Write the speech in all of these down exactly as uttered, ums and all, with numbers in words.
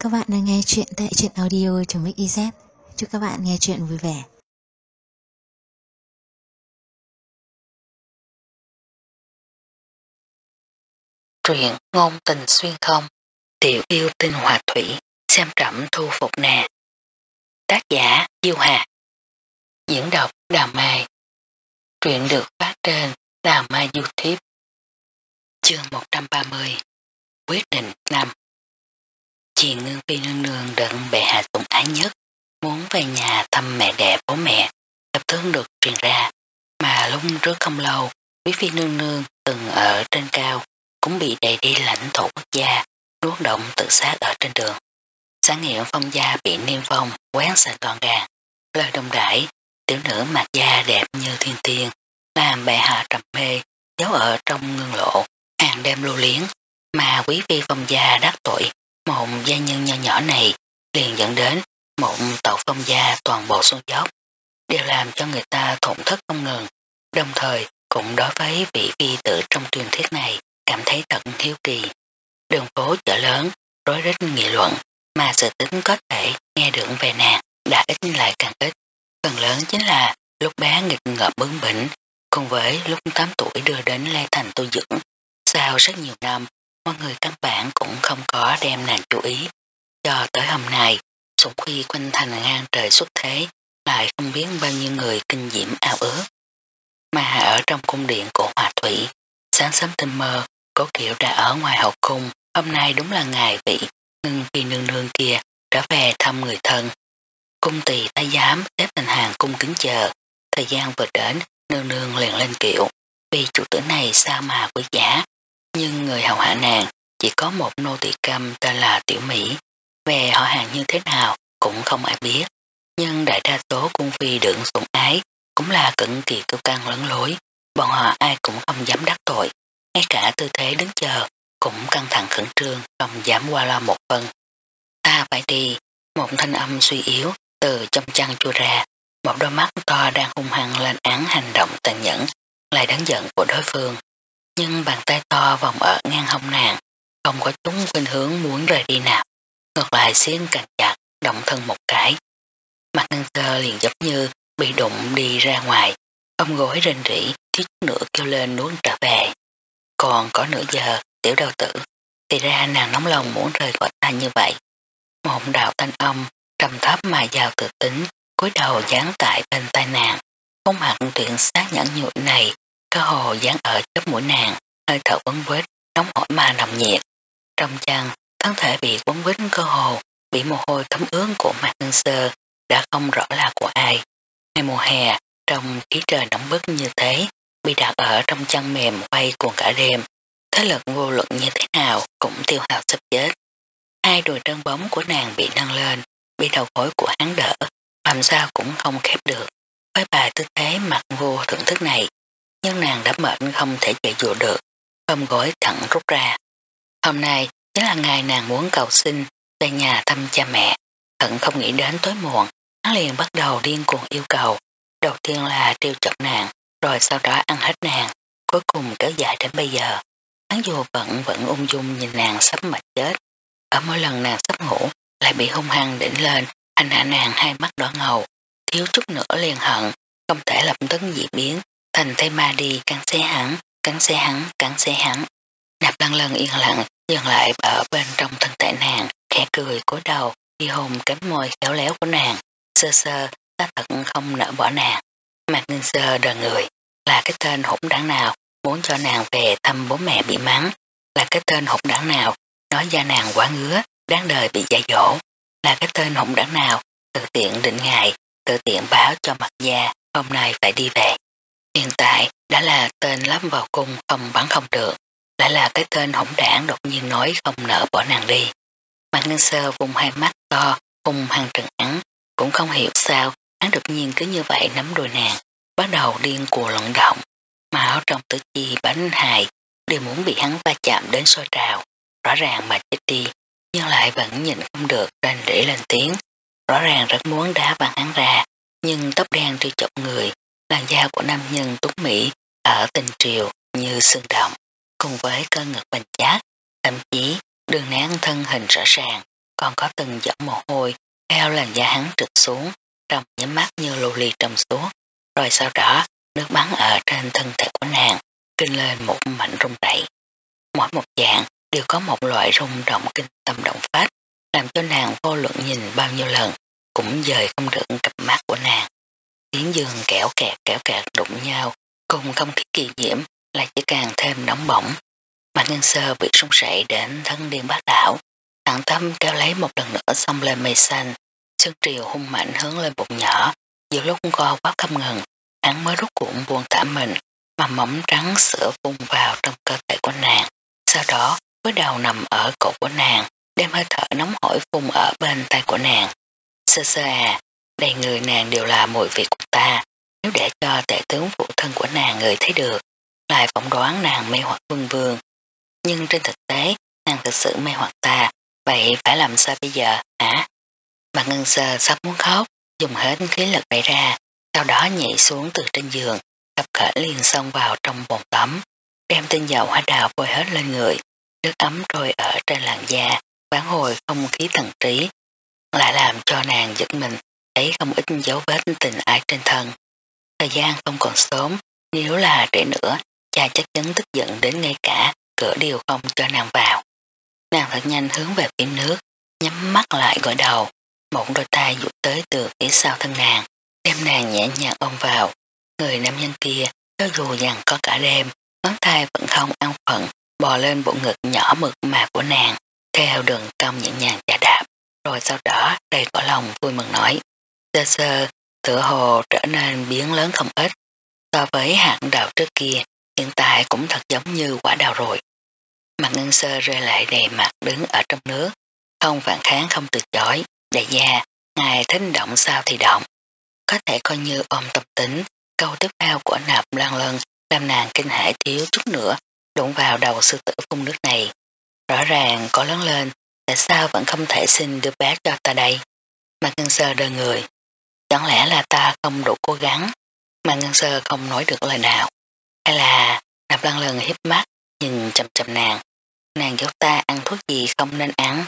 các bạn đang nghe chuyện tại truyện audio.mixyz. Chúc các bạn nghe chuyện vui vẻ. Truyện ngôn tình xuyên không, tiểu yêu tinh hòa thủy, xem trẫm thu phục nè. Tác giả Diêu Hà. Diễn đọc Đào Mai. Truyện được phát trên Đào Mai YouTube. Chương một trăm ba mươi. Quyết định năm. Chị Ngưng Phi nương nương đựng bệ hạ sủng ái nhất, muốn về nhà thăm mẹ đẻ bố mẹ, lập tức được truyền ra, mà lúc trước không lâu, Quý Phi nương nương từng ở trên cao, cũng bị đẩy đi lãnh thổ quốc gia, nuốt động tự sát ở trên đường. Sáng nghiệm Phong gia bị niêm phong, quán sạch gọn gàng, lời đồng đãi, tiểu nữ mặt da đẹp như thiên tiên, làm bệ hạ trầm mê, giấu ở trong ngưng lộ, hàng đêm lưu liếng, mà Quý Phi Phong gia đắc tội, một gia nhân nho nhỏ này liền dẫn đến một tộc Phong gia toàn bộ xuống dốc, đều làm cho người ta thổn thức không ngừng, đồng thời cũng đối với vị phi tử trong truyền thuyết này cảm thấy thật hiếu kỳ. Đường phố chợ lớn, rối rít nghị luận, mà sự tính có thể nghe được về nàng đã ít lại càng ít. Phần lớn chính là lúc bé nghịch ngợm bướng bỉnh, cùng với lúc tám tuổi đưa đến Lê Thành tu dưỡng. Sau rất nhiều năm, mọi người căn bản cũng không có đem nàng chú ý. Cho tới hôm nay, Sủng Phi quanh thành ngang trời xuất thế, lại không biết bao nhiêu người kinh diễm ao ước. Mà ở trong cung điện của Hòa Thủy, sáng sớm tinh mơ, Cố Kiệu đã ở ngoài hậu cung, hôm nay đúng là ngày vị Ngưng Phi nương nương kia trở về thăm người thân. Cung tỳ thái giám xếp thành hàng cung kính chờ, thời gian vừa đến, nương nương liền lên kiệu, vì chủ tử này sao mà quý giá, nhưng người hầu hạ nàng chỉ có một nô tỳ câm tên là Tiểu Mỹ, về họ hàng như thế nào cũng không ai biết, nhưng đại đa số cung phi đựng sủng ái cũng là cực kỳ kiêu căng lẫn lối, bọn họ ai cũng không dám đắc tội, ngay cả tư thế đứng chờ cũng căng thẳng khẩn trương, không dám qua lo một phân. Ta phải đi, một thanh âm suy yếu từ trong chăn chui ra, một đôi mắt to đang hung hăng lên án hành động tàn nhẫn lại đáng giận của đối phương, nhưng bàn tay to vòng ở ngang hông nàng, không có chúng khuynh hướng muốn rời đi nào, ngược lại xiên càng chặt, động thân một cái. Mặt Ngân Sơ liền giống như bị đụng đi ra ngoài, ôm gối rên rỉ, thiếu chút nữa kêu lên nuốt trở về. Còn có nửa giờ, tiểu đầu tử, thì ra nàng nóng lòng muốn rời khỏi ta như vậy. Một đạo thanh âm, trầm thấp mà giàu tự tính, cúi đầu dán tại bên tai nàng, khuôn mặt tuyển xác nhẫn nhụi này, cơ hồ dán ở chóp mũi nàng, hơi thở quấn quýt, nóng hổi mà nồng nhiệt. Trong chăn, thân thể bị quấn quýt cơ hồ, bị mồ hôi thấm ướt của Mạc Ngân Sơ, đã không rõ là của ai. Ngày mùa hè, trong khí trời nóng bức như thế, bị đặt ở trong chăn mềm quay cuồng cả đêm, thế lực vô luận như thế nào cũng tiêu hao sắp chết. Hai đùi trơn bóng của nàng bị nâng lên, bị đầu gối của hắn đỡ, làm sao cũng không khép được. Với bài tư thế mặt vô thưởng thức này, nhưng nàng đã mệt không thể chạy dụ được, ôm gối thẳng rút ra. Hôm nay chính là ngày nàng muốn cầu xin về nhà thăm cha mẹ, thận không nghĩ đến tối muộn, hắn liền bắt đầu điên cuồng yêu cầu. Đầu tiên là trêu chọc nàng, rồi sau đó ăn hết nàng, cuối cùng kéo dài đến bây giờ. Hắn dù vẫn vẫn ung dung nhìn nàng sắp mệt chết. Ở mỗi lần nàng sắp ngủ, lại bị hung hăng đỉnh lên, hành hạ nàng hai mắt đỏ ngầu, thiếu chút nữa liền hận, không thể lập tức dị biến, thành thay ma đi cắn xé hắn, cắn xé hắn, cắn xé hắn. Nạp Lăng Lân yên lặng, dừng lại ở bên trong thân thể nàng, khẽ cười cúi đầu, đi hôn cánh môi khéo léo của nàng, sơ sơ, ta thật không nỡ bỏ nàng. Mạc Ngân Sơ đờ người, là cái tên hỗn đảng nào muốn cho nàng về thăm bố mẹ bị mắng, là cái tên hỗn đảng nào nói da nàng quá ngứa, đáng đời bị dạy dỗ, là cái tên hỗn đảng nào tự tiện định ngày, tự tiện báo cho Mặt gia hôm nay phải đi về. Hiện tại đã là tên lắp vào cung không bắn không được, lại là cái tên hỗn đảng đột nhiên nói không nỡ bỏ nàng đi. Mạc Ngân Sơ vùng hai mắt to, hung hăng trừng hắn, cũng không hiểu sao hắn đột nhiên cứ như vậy nắm đùi nàng, bắt đầu điên cuồng lvận động, mà ở trong tử chi bánh hài đều muốn bị hắn va chạm đến sôi trào, rõ ràng mà chết đi, nhưng lại vẫn nhìn không được rên rỉ lên tiếng, rõ ràng rất muốn đá văng hắn ra, nhưng tóc đen trêu chọc người, làn da của nam nhân tuấn Mỹ ở tình triều như xương động, cùng với cơ ngực bành chát, thậm chí đường nén thân hình rõ ràng, còn có từng giọt mồ hôi theo làn da hắn trượt xuống, trong nhắm mắt như lưu ly trong suốt, rồi sau đó nước bắn ở trên thân thể của nàng kinh lên một mảnh rung rẩy. Mỗi một dạng đều có một loại rung động kinh tâm động phách, làm cho nàng vô luận nhìn bao nhiêu lần cũng dời không được cặp mắt của nàng. Tiếng giường kẽo kẹt kẽo kẹt đụng nhau cùng không khí kỳ diễm lại chỉ càng thêm nóng bỏng. Mạc Ngân Sơ bị rung rẩy đến thân điên bát đảo, thẳng tâm kéo lấy một lần nữa xông lên mây xanh, sương triều hung mạnh hướng lên bụng nhỏ, giữa lúc co quắp không ngừng, hắn mới rút cuộn buông thả mình, mà mỏng trắng sữa phun vào trong cơ thể của nàng, sau đó với đầu nằm ở cổ của nàng, đem hơi thở nóng hổi phun ở bên tay của nàng. Sơ sơ à, đầy người nàng đều là mùi vị của ta, nếu để cho tể tướng phụ thân của nàng người thấy được, lại phỏng đoán nàng mê hoặc vương vương. Nhưng trên thực tế, nàng thực sự mê hoặc ta, vậy phải làm sao bây giờ, hả? Mạc Ngân Sơ sắp muốn khóc, dùng hết khí lực đẩy ra, sau đó nhảy xuống từ trên giường, cặp khởi liền xông vào trong bồn tắm, đem tinh dầu hoa đào bôi hết lên người, nước ấm trôi ở trên làn da, vãn hồi không khí thần trí, lại làm cho nàng giật mình, thấy không ít dấu vết tình ái trên thân. Thời gian không còn sớm, nếu là trễ nữa, cha chắc chắn tức giận đến ngay cả cửa đều không cho nàng vào. Nàng thật nhanh hướng về phía nước, nhắm mắt lại gội đầu, một đôi tay dụi tới từ phía sau thân nàng, đem nàng nhẹ nhàng ôm vào. Người nam nhân kia, cho dù rằng có cả đêm, ngón tay vẫn không an phận, bò lên bộ ngực nhỏ mượt mà của nàng, theo đường cong nhẹ nhàng chà đạp, rồi sau đó đầy cõi lòng vui mừng nói, sơ sơ, tựa hồ trở nên biến lớn không ít, so với hạt đào trước kia, hiện tại cũng thật giống như quả đào rồi. Mạc Ngân Sơ rơi lại đầy mặt đứng ở trong nước, không phản kháng không từ chối, đại gia, ngài thích động sao thì động. Có thể coi như ôm tâm tính, câu tiếp theo của Nạp Lan Lân làm nàng kinh hãi thiếu chút nữa, đụng vào đầu sư tử phun nước này. Rõ ràng có lớn lên, tại sao vẫn không thể xin đứa bé cho ta đây? Mạc Ngân Sơ đơ người. Chẳng lẽ là ta không đủ cố gắng? Mạc Ngân Sơ không nói được lời nào. Hay là Nạp Lan Lân hiếp mắt, nhìn chầm chầm nàng. Nàng dấu ta ăn thuốc gì không nên ăn?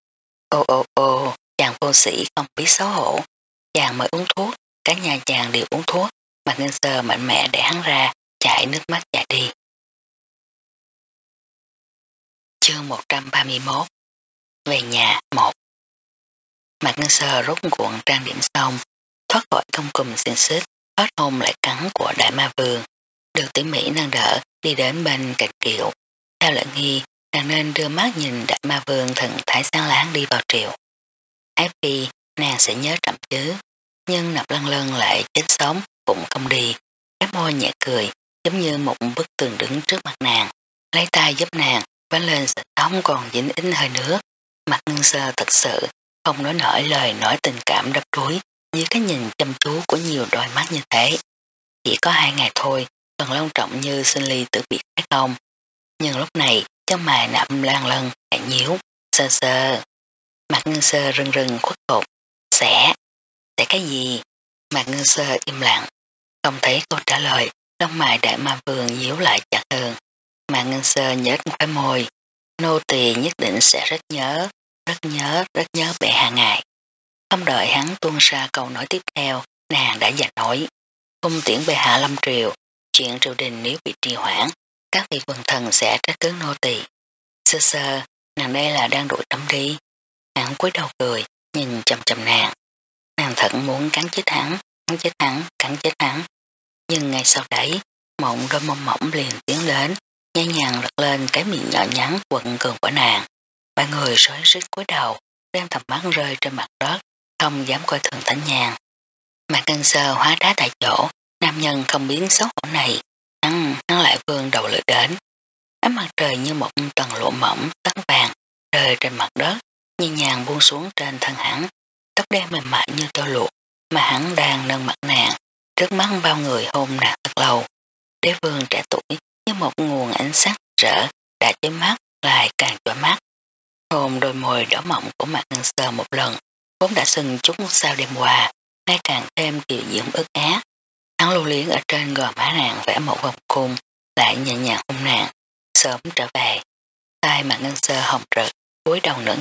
Ô ô ô, chàng vô sĩ không biết xấu hổ. Chàng mới uống thuốc, cả nhà chàng đều uống thuốc. Mạc Ngân Sơ mạnh mẽ để hắn ra, chạy nước mắt chạy đi. Chương một trăm ba mươi mốt. Về nhà một. Mạc Ngân Sơ rút cuộn trang điểm xong, thoát khỏi công cùng xin xích, hết hôn lại cắn của đại ma vương. Được tỉ mỉ nâng đỡ đi đến bên cạnh Kiệu. Theo lệnh nghi, nàng nên đưa mắt nhìn đại ma vương thần thái sáng láng đi vào triều. Ái phi, nàng sẽ nhớ chậm chứ, nhưng Nạp Lan Lân lại chết sống cũng không đi. Cái môi nhẹ cười, giống như một bức tường đứng trước mặt nàng, lấy tay giúp nàng vén lên sợi tóc còn dính ít hơi nước. Mạc Ngân Sơ thật sự không nói nổi lời nói tình cảm đắp đuối như cái nhìn chăm chú của nhiều đôi mắt như thế. Chỉ có hai ngày thôi, còn long trọng như sinh ly tử biệt hay không? Nhưng lúc này, trong mày Nạp Lan Lân lại nhíu, sơ sơ. Mạc Ngân Sơ rưng rưng khuất phục, sẽ, sẽ cái gì? Mạc Ngân Sơ im lặng, không thấy câu trả lời, lông mày đại ma vương nhíu lại chặt hơn. Mạc Ngân Sơ nhếch khóe môi, nô tỳ nhất định sẽ rất nhớ, rất nhớ, rất nhớ bệ hạ ngài. Không đợi hắn tuôn ra câu nói tiếp theo, nàng đã giành nói, cung tiễn bệ hạ lâm triều, chuyện triều đình nếu bị trì hoãn, các vị quần thần sẽ trách cứ nô tỳ. Sơ sơ, nàng đây là đang đuổi tắm đi. Hắn cúi đầu cười, nhìn chầm chầm nàng. Nàng thật muốn cắn chết hắn, cắn chết hắn, cắn chết hắn. Nhưng ngay sau đấy, mộng đôi mông mỏng liền tiến đến, nhai nhàng lật lên cái miệng nhỏ nhắn quận cường của nàng. Ba người rối rít cúi đầu, đem tầm mắt rơi trên mặt đất, không dám coi thường Thánh Nhàn. Mạc Ngân Sơ hóa đá tại chỗ, nam nhân không biến xấu hổ này, hắn, hắn lại vươn đầu lưỡi đến. Ánh mặt trời như một tầng lụa mỏng tán vàng rơi trên mặt đất, nhẹ nhàng buông xuống trên thân hắn, tóc đen mềm mại như tơ lụa mà hắn đang nâng mặt nàng, trước mắt bao người hôn nàng thật lâu. Đế vương trẻ tuổi như một nguồn ánh sáng rỡ đã chói mắt lại càng chói mắt. Hôn đôi môi đỏ mọng của Mạc Ngân Sơ một lần, vốn đã sưng chút sao đêm qua, nay càng thêm kiều diễm ức ác. Hắn lưu luyến ở trên gò má nàng vẽ một vòng cung, lại nhẹ nhàng hôn nàng, sớm trở về. Tai Mạc Ngân Sơ hồng rực, cúi đầu nửa ngày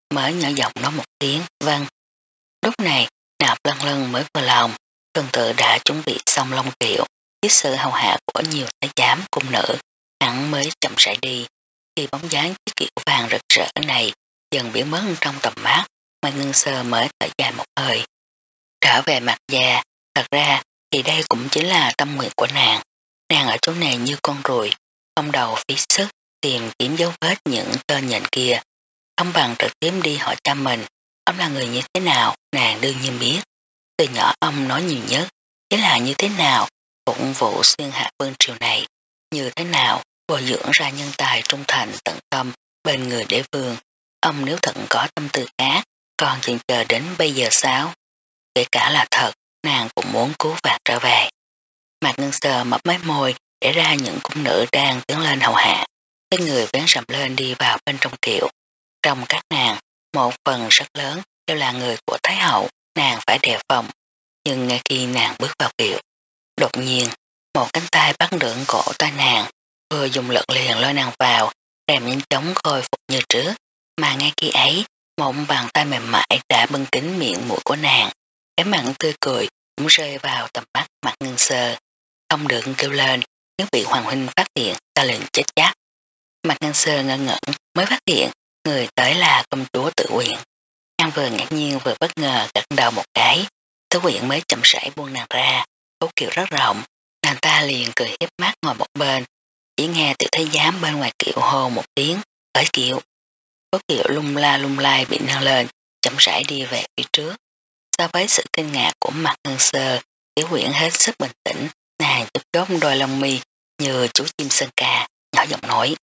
mới nhỏ giọng nói một tiếng vâng. Lúc này Nạp Lân Lân mới vừa lòng, tuần tự đã chuẩn bị xong long kiệu, với sự hầu hạ của nhiều thái giám cung nữ, hắn mới chậm rãi đi. Khi bóng dáng chiếc kiệu vàng rực rỡ này dần biến mất trong tầm mắt, mà Ngân Sơ mới thở dài một hơi. Trở về Mạc Gia, thật ra thì đây cũng chính là tâm nguyện của nàng. Nàng ở chỗ này như con ruồi, không đầu phí sức tìm kiếm dấu vết những tên nhện kia, không bằng trực tiếp đi hỏi cha mình, ông là người như thế nào, nàng đương nhiên biết. Từ nhỏ ông nói nhiều nhất, chính là như thế nào phụng vụ xuyên hạ vương triều này, như thế nào bồi dưỡng ra nhân tài trung thành tận tâm bên người đế vương. Ông nếu thật có tâm tư khác, còn chừng chờ đến bây giờ sao? Kể cả là thật, nàng cũng muốn cứu vạt trở về. Mạc Ngân Sơ mấp máy môi để ra những cung nữ đang tiến lên hầu hạ. Cái người vén rầm lên đi vào bên trong kiệu. Trong các nàng, một phần rất lớn đều là người của Thái Hậu, nàng phải đề phòng. Nhưng ngay khi nàng bước vào kiệu, đột nhiên, một cánh tay bắt được cổ tay nàng, vừa dùng lực liền lôi nàng vào, rèm nhanh chóng khôi phục như trước. Mà ngay khi ấy, một bàn tay mềm mại đã bưng kín miệng mũi của nàng. Cái mặn tươi cười cũng rơi vào tầm mắt Mạc Ngân Sơ. Không được kêu lên, nếu bị Hoàng huynh phát hiện ta liền chết chắc. Mạc Ngân Sơ ngẩn ngẩn mới phát hiện người tới là công chúa Tử Uyển. Nàng vừa ngạc nhiên vừa bất ngờ gật đầu một cái, Tử Uyển mới chậm rãi buông nàng ra, khấu kiệu rất rộng, nàng ta liền cười hiếp mắt ngồi một bên, chỉ nghe tiểu thái giám bên ngoài kiệu hô một tiếng, tới kiệu. Khấu kiệu lung la lung lai bị nâng lên, chậm rãi đi về phía trước. So với sự kinh ngạc của Mạc Ngân Sơ, Tiểu Uyển hết sức bình tĩnh, nàng chốt chốt đôi lông mi như chú chim sơn ca, nhỏ giọng nói: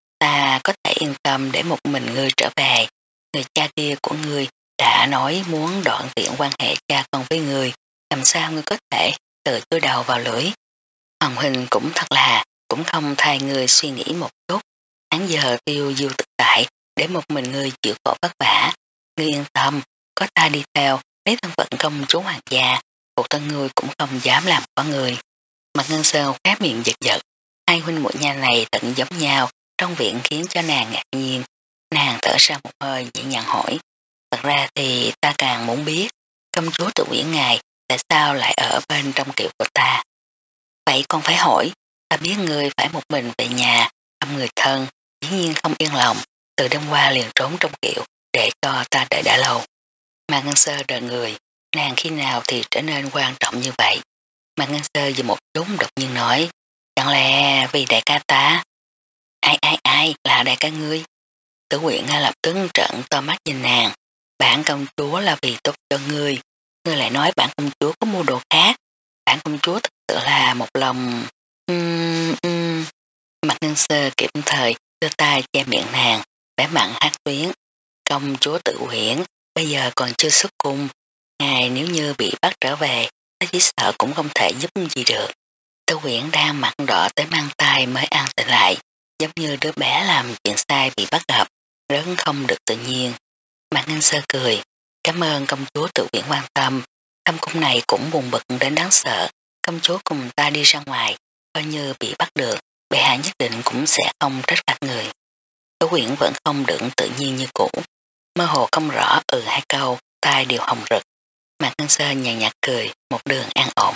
ta có thể yên tâm để một mình ngươi trở về. Người cha kia của ngươi đã nói muốn đoạn tiện quan hệ cha con với ngươi, làm sao ngươi có thể tự chui đầu vào lưỡi. Hoàng huynh cũng thật là cũng không thay ngươi suy nghĩ một chút, hắn giờ tiêu diêu tự tại để một mình ngươi chịu khổ vất vả. Ngươi yên tâm, có ta đi theo, lấy thân phận công chúa hoàng gia, phụ thân ngươi cũng không dám làm có ngươi. Mặt Ngân Sơn khép miệng giật giật, hai huynh muội nhà này tận giống nhau, trong viện khiến cho nàng ngạc nhiên. Nàng thở ra một hơi nhẹ nhàng hỏi: thật ra thì ta càng muốn biết, công chúa Tử Uyển ngài tại sao lại ở bên trong kiệu của ta? Vậy con phải hỏi, ta biết ngươi phải một mình về nhà, thăm người thân, dĩ nhiên không yên lòng, từ đêm qua liền trốn trong kiệu để cho ta đợi đã lâu. Mạc Ngân Sơ đợi người, nàng khi nào thì trở nên quan trọng như vậy? Mạc Ngân Sơ dừng một chút đột nhiên nói: chẳng lẽ vì đại ca ta? Ai ai ai là đại ca ngươi? Tử Uyển ngay lập tức trợn to mắt nhìn nàng. Bản công chúa là vì tốt cho ngươi, ngươi lại nói bản công chúa có mua đồ khác. Bản công chúa thật sự là một lòng... Uhm, uhm. Mạc Ngân Sơ kịp thời đưa tay che miệng nàng, vẻ mặn hát tuyến. Công chúa Tử Uyển bây giờ còn chưa xuất cung, ngài nếu như bị bắt trở về, ta chỉ sợ cũng không thể giúp gì được. Tử Uyển đang mặt đỏ tới mang tay mới an tĩnh lại, giống như đứa bé làm chuyện sai bị bắt gặp, rất không được tự nhiên. Mạc Ngân Sơ cười: cảm ơn công chúa Tử Uyển quan tâm, thâm cung này cũng buồn bực đến đáng sợ, công chúa cùng ta đi ra ngoài, coi như bị bắt được, bệ hạ nhất định cũng sẽ không trách phạt người. Tử Uyển vẫn không được tự nhiên như cũ, mơ hồ không rõ ừ hai câu, tai đều hồng rực. Mạc Ngân Sơ nhàn nhạt cười, một đường an ổn.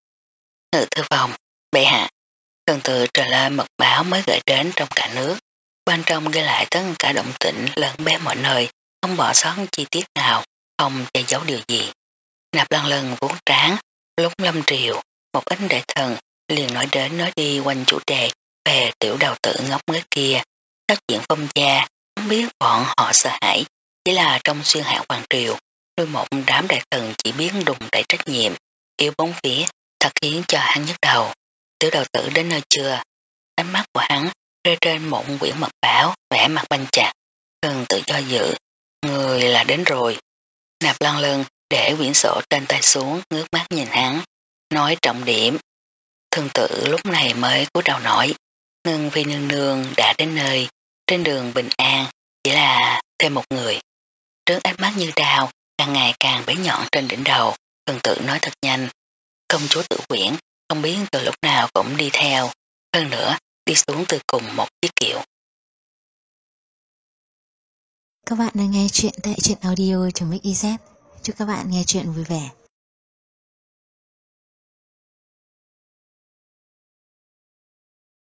Ngự thư phòng, bệ hạ. Tuần tự trở lên mật báo mới gửi đến trong cả nước, bên trong ghi lại tất cả động tĩnh lẫn bé mọi nơi, không bỏ sót chi tiết nào, không che giấu điều gì. Nạp Lân Lân vuốt trán, lúc lâm triều, một ít đại thần liền nói đến nói đi quanh chủ đề về tiểu đầu tử ngốc nghếch kia, các chuyện phong gia, không biết bọn họ sợ hãi, chỉ là trong xuyên hạ hoàng triều, đôi một đám đại thần chỉ biết đùng đẩy trách nhiệm, yếu bóng phía, thật khiến cho hắn nhức đầu. Tiểu đầu tử đến nơi chưa? Ánh mắt của hắn rơi trên một quyển mật báo, vẽ mặt banh chặt, cần tự do dự. Người là đến rồi. Nạp Lân Lân để quyển sổ trên tay xuống, ngước mắt nhìn hắn, nói trọng điểm. Thường tự lúc này mới cúi đầu nói: Ngân Phi nương nương đã đến nơi, trên đường bình an, chỉ là thêm một người. Trước ánh mắt như đao, càng ngày càng bén nhọn trên đỉnh đầu, thường tự nói thật nhanh: công chúa Tử Uyển không biết từ lúc nào cũng đi theo, hơn nữa đi xuống từ cùng một chiếc kiệu. Các bạn đang nghe chuyện tại truyện audio.mixyz. Chúc các bạn nghe chuyện vui vẻ.